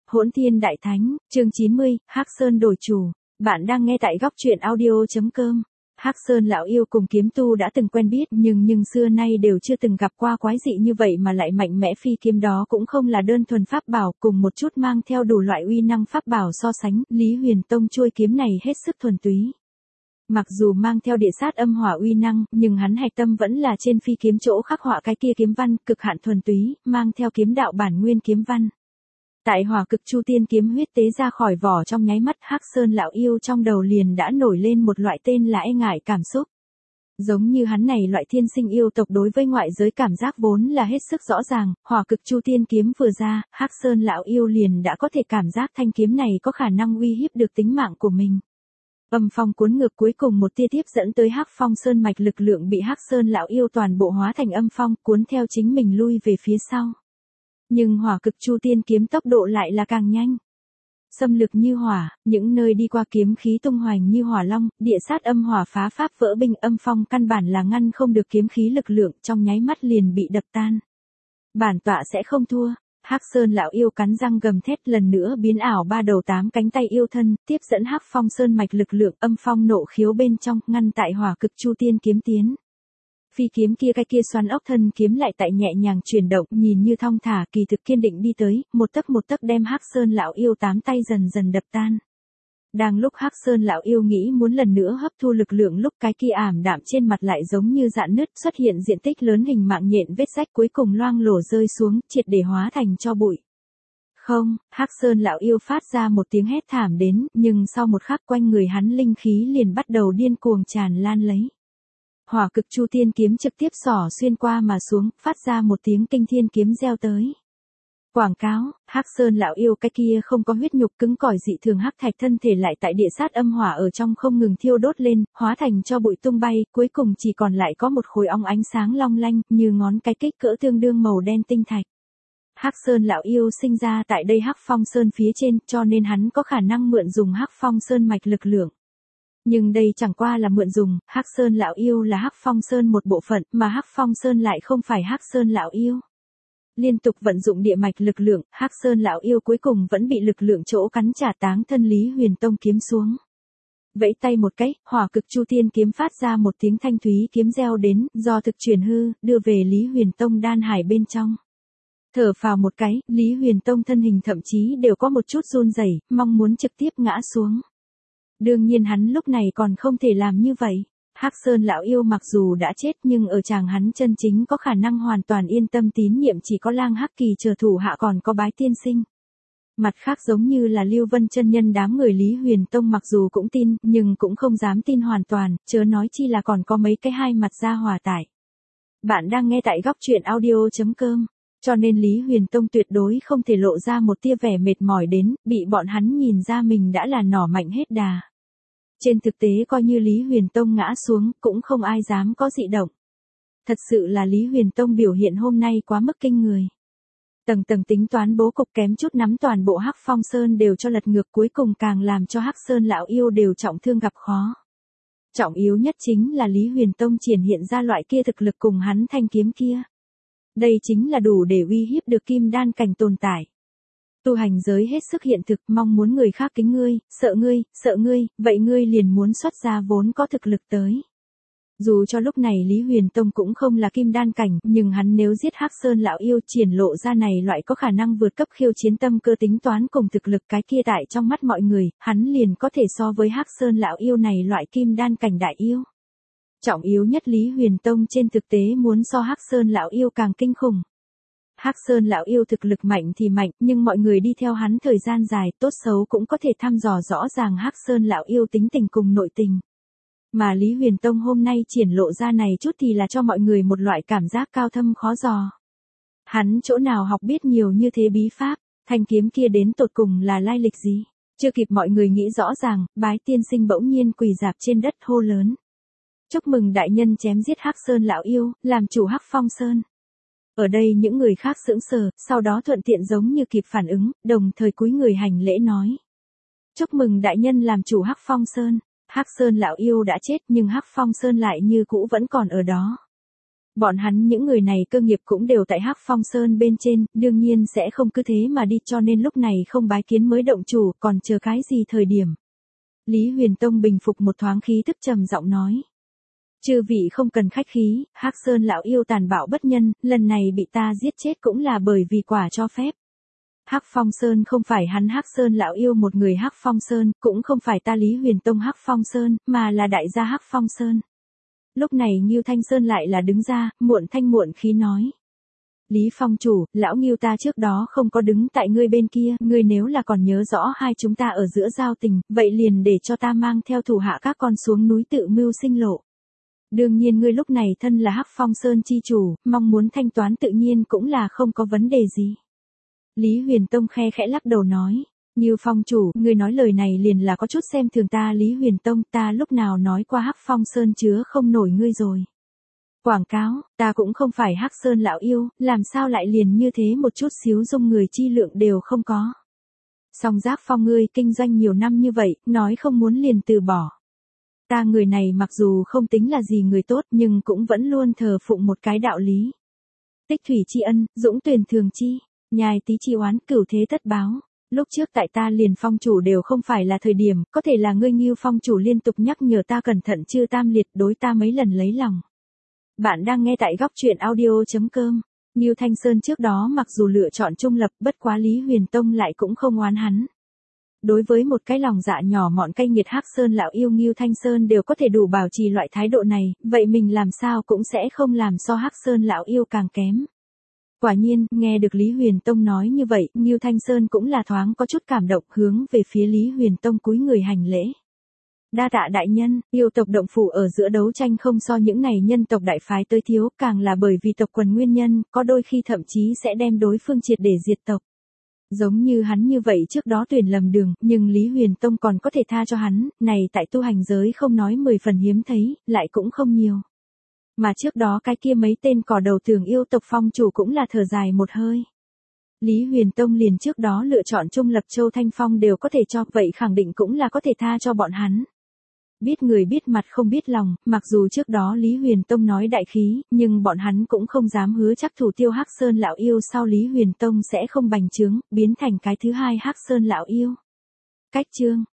Hỗn Thiên Đại Thánh, chương 90, Hắc Sơn đổi chủ. Bạn đang nghe tại góc truyện audio.com. Hắc Sơn lão yêu cùng kiếm tu đã từng quen biết nhưng xưa nay đều chưa từng gặp qua quái dị như vậy mà lại mạnh mẽ phi kiếm đó cũng không là đơn thuần pháp bảo cùng một chút mang theo đủ loại uy năng pháp bảo so sánh, Lý Huyền Tông chuôi kiếm này hết sức thuần túy. Mặc dù mang theo địa sát âm hỏa uy năng, nhưng hắn hạch tâm vẫn là trên phi kiếm chỗ khắc họa cái kia kiếm văn, cực hạn thuần túy, mang theo kiếm đạo bản nguyên kiếm văn. Tại Hỏa Cực Chu Tiên kiếm huyết tế ra khỏi vỏ trong nháy mắt, Hắc Sơn lão yêu trong đầu liền đã nổi lên một loại tên là e ngại cảm xúc. Giống như hắn này loại thiên sinh yêu tộc đối với ngoại giới cảm giác vốn là hết sức rõ ràng, Hỏa Cực Chu Tiên kiếm vừa ra, Hắc Sơn lão yêu liền đã có thể cảm giác thanh kiếm này có khả năng uy hiếp được tính mạng của mình. Âm phong cuốn ngược cuối cùng một tia tiếp dẫn tới Hắc Phong Sơn mạch lực lượng bị Hắc Sơn lão yêu toàn bộ hóa thành âm phong, cuốn theo chính mình lui về phía sau. Nhưng Hỏa Cực Chu Tiên kiếm tốc độ lại là càng nhanh. Xâm lực như hỏa, những nơi đi qua kiếm khí tung hoành như hỏa long, địa sát âm hỏa phá pháp vỡ binh, âm phong căn bản là ngăn không được kiếm khí lực lượng, trong nháy mắt liền bị đập tan. Bản tọa sẽ không thua. Hắc Sơn lão yêu cắn răng gầm thét, lần nữa biến ảo ba đầu tám cánh tay yêu thân, tiếp dẫn Hắc Phong Sơn mạch lực lượng, âm phong nộ khiếu bên trong, ngăn tại Hỏa Cực Chu Tiên kiếm tiến. Phi kiếm kia cái kia xoắn ốc thân kiếm lại tại nhẹ nhàng chuyển động, nhìn như thong thả, kỳ thực kiên định đi tới, một tấc đem Hắc Sơn lão yêu tám tay dần dần đập tan. Đang lúc Hắc Sơn lão yêu nghĩ muốn lần nữa hấp thu lực lượng, lúc cái kia ảm đạm trên mặt lại giống như rạn nứt, xuất hiện diện tích lớn hình mạng nhện vết rách, cuối cùng loang lổ rơi xuống, triệt để hóa thành tro bụi. Không, Hắc Sơn lão yêu phát ra một tiếng hét thảm đến, nhưng sau một khắc quanh người hắn linh khí liền bắt đầu điên cuồng tràn lan lấy. Hỏa Cực Chu Tiên kiếm trực tiếp xỏ xuyên qua mà xuống, phát ra một tiếng kinh thiên kiếm reo tới. Quảng cáo, Hắc Sơn lão yêu cái kia không có huyết nhục cứng cỏi dị thường hắc thạch thân thể lại tại địa sát âm hỏa ở trong không ngừng thiêu đốt lên, hóa thành cho bụi tung bay, cuối cùng chỉ còn lại có một khối óng ánh sáng long lanh, như ngón cái kích cỡ tương đương màu đen tinh thạch. Hắc Sơn lão yêu sinh ra tại đây Hắc Phong Sơn phía trên, cho nên hắn có khả năng mượn dùng Hắc Phong Sơn mạch lực lượng. Nhưng đây chẳng qua là mượn dùng, Hắc Sơn lão yêu là Hắc Phong Sơn một bộ phận, mà Hắc Phong Sơn lại không phải Hắc Sơn lão yêu. Liên tục vận dụng địa mạch lực lượng, Hắc Sơn lão yêu cuối cùng vẫn bị lực lượng chỗ cắn trả táng thân Lý Huyền Tông kiếm xuống. Vẫy tay một cái, Hỏa Cực Chu Tiên kiếm phát ra một tiếng thanh thúy kiếm reo đến, do thực chuyển hư, đưa về Lý Huyền Tông đan hải bên trong. Thở phào một cái, Lý Huyền Tông thân hình thậm chí đều có một chút run rẩy, mong muốn trực tiếp ngã xuống. Đương nhiên hắn lúc này còn không thể làm như vậy. Hắc Sơn lão yêu mặc dù đã chết nhưng ở chàng hắn chân chính có khả năng hoàn toàn yên tâm tín nhiệm chỉ có Lang Hắc Kỳ chờ thủ hạ còn có Bái Tiên Sinh. Mặt khác giống như là Lưu Vân chân nhân đám người Lý Huyền Tông mặc dù cũng tin nhưng cũng không dám tin hoàn toàn, chớ nói chi là còn có mấy cái hai mặt ra hòa tải. Bạn đang nghe tại góc truyện audio.com, cho nên Lý Huyền Tông tuyệt đối không thể lộ ra một tia vẻ mệt mỏi đến, bị bọn hắn nhìn ra mình đã là nỏ mạnh hết đà. Trên thực tế coi như Lý Huyền Tông ngã xuống, cũng không ai dám có dị động. Thật sự là Lý Huyền Tông biểu hiện hôm nay quá mức kinh người. Tầng tầng tính toán bố cục kém chút nắm toàn bộ Hắc Phong Sơn đều cho lật ngược, cuối cùng càng làm cho Hắc Sơn lão yêu đều trọng thương gặp khó. Trọng yếu nhất chính là Lý Huyền Tông triển hiện ra loại kia thực lực cùng hắn thanh kiếm kia. Đây chính là đủ để uy hiếp được kim đan cảnh tồn tại. Tu hành giới hết sức hiện thực, mong muốn người khác kính ngươi, sợ ngươi, vậy ngươi liền muốn xuất ra vốn có thực lực tới. Dù cho lúc này Lý Huyền Tông cũng không là kim đan cảnh, nhưng hắn nếu giết Hắc Sơn lão yêu triển lộ ra này loại có khả năng vượt cấp khiêu chiến tâm cơ tính toán cùng thực lực cái kia tại trong mắt mọi người, hắn liền có thể so với Hắc Sơn lão yêu này loại kim đan cảnh đại yêu. Trọng yếu nhất Lý Huyền Tông trên thực tế muốn so Hắc Sơn lão yêu càng kinh khủng. Hắc Sơn lão yêu thực lực mạnh thì mạnh, nhưng mọi người đi theo hắn thời gian dài, tốt xấu cũng có thể thăm dò rõ ràng Hắc Sơn lão yêu tính tình cùng nội tình. Mà Lý Huyền Tông hôm nay triển lộ ra này chút thì là cho mọi người một loại cảm giác cao thâm khó dò. Hắn chỗ nào học biết nhiều như thế bí pháp, thanh kiếm kia đến tột cùng là lai lịch gì? Chưa kịp mọi người nghĩ rõ ràng, Bái Tiên Sinh bỗng nhiên quỳ rạp trên đất hô lớn. Chúc mừng đại nhân chém giết Hắc Sơn lão yêu, làm chủ Hắc Phong Sơn. Ở đây những người khác sững sờ, sau đó thuận tiện giống như kịp phản ứng, đồng thời cúi người hành lễ nói. Chúc mừng đại nhân làm chủ Hắc Phong Sơn. Hắc Sơn lão yêu đã chết nhưng Hắc Phong Sơn lại như cũ vẫn còn ở đó. Bọn hắn những người này cơ nghiệp cũng đều tại Hắc Phong Sơn bên trên, đương nhiên sẽ không cứ thế mà đi, cho nên lúc này không bái kiến mới động chủ, còn chờ cái gì thời điểm. Lý Huyền Tông bình phục một thoáng khí tức trầm giọng nói. Chư vị không cần khách khí, Hắc Sơn lão yêu tàn bạo bất nhân, lần này bị ta giết chết cũng là bởi vì quả cho phép. Hắc Phong Sơn không phải hắn Hắc Sơn lão yêu một người Hắc Phong Sơn, cũng không phải ta Lý Huyền Tông Hắc Phong Sơn, mà là đại gia Hắc Phong Sơn. Lúc này Ngưu Thanh Sơn lại là đứng ra, muộn thanh muộn khí nói. Lý Phong chủ, lão Ngưu ta trước đó không có đứng tại ngươi bên kia, ngươi nếu là còn nhớ rõ hai chúng ta ở giữa giao tình, vậy liền để cho ta mang theo thủ hạ các con xuống núi tự mưu sinh lộ. Đương nhiên ngươi lúc này thân là Hắc Phong Sơn chi chủ, mong muốn thanh toán tự nhiên cũng là không có vấn đề gì. Lý Huyền Tông khe khẽ lắc đầu nói. Ngưu Phong chủ, ngươi nói lời này liền là có chút xem thường ta Lý Huyền Tông, ta lúc nào nói qua Hắc Phong Sơn chứa không nổi ngươi rồi. Quảng cáo, ta cũng không phải Hắc Sơn lão yêu, làm sao lại liền như thế một chút xíu dung người chi lượng đều không có. Song Giác Phong ngươi kinh doanh nhiều năm như vậy, nói không muốn liền từ bỏ. Ta người này mặc dù không tính là gì người tốt nhưng cũng vẫn luôn thờ phụng một cái đạo lý. Tích thủy tri ân, dũng tuyển thường chi, nhai tí chi oán, cửu thế tất báo. Lúc trước tại ta liền phong chủ đều không phải là thời điểm, có thể là ngươi Ngưu Phong chủ liên tục nhắc nhở ta cẩn thận chưa tam liệt đối ta mấy lần lấy lòng. Bạn đang nghe tại góc truyện audio.com. Ngưu Thanh Sơn trước đó mặc dù lựa chọn trung lập, bất quá Lý Huyền Tông lại cũng không oán hắn. Đối với một cái lòng dạ nhỏ mọn cay nghiệt Hắc Sơn lão yêu Ngưu Thanh Sơn đều có thể đủ bảo trì loại thái độ này, vậy mình làm sao cũng sẽ không làm so Hắc Sơn lão yêu càng kém. Quả nhiên, nghe được Lý Huyền Tông nói như vậy, Ngưu Thanh Sơn cũng là thoáng có chút cảm động, hướng về phía Lý Huyền Tông cúi người hành lễ. Đa tạ đại nhân, yêu tộc động phủ ở giữa đấu tranh không so những này nhân tộc đại phái tới thiếu, càng là bởi vì tộc quần nguyên nhân, có đôi khi thậm chí sẽ đem đối phương triệt để diệt tộc. Giống như hắn như vậy trước đó tuyển lầm đường, nhưng Lý Huyền Tông còn có thể tha cho hắn, này tại tu hành giới không nói 10 phần hiếm thấy, lại cũng không nhiều. Mà trước đó cái kia mấy tên cỏ đầu tường yêu tộc phong chủ cũng là thở dài một hơi. Lý Huyền Tông liền trước đó lựa chọn trung lập Châu Thanh Phong đều có thể cho, vậy khẳng định cũng là có thể tha cho bọn hắn. Biết người biết mặt không biết lòng, mặc dù trước đó Lý Huyền Tông nói đại khí, nhưng bọn hắn cũng không dám hứa chắc thủ tiêu Hắc Sơn lão yêu sau Lý Huyền Tông sẽ không bành trướng, biến thành cái thứ hai Hắc Sơn lão yêu. Cách chương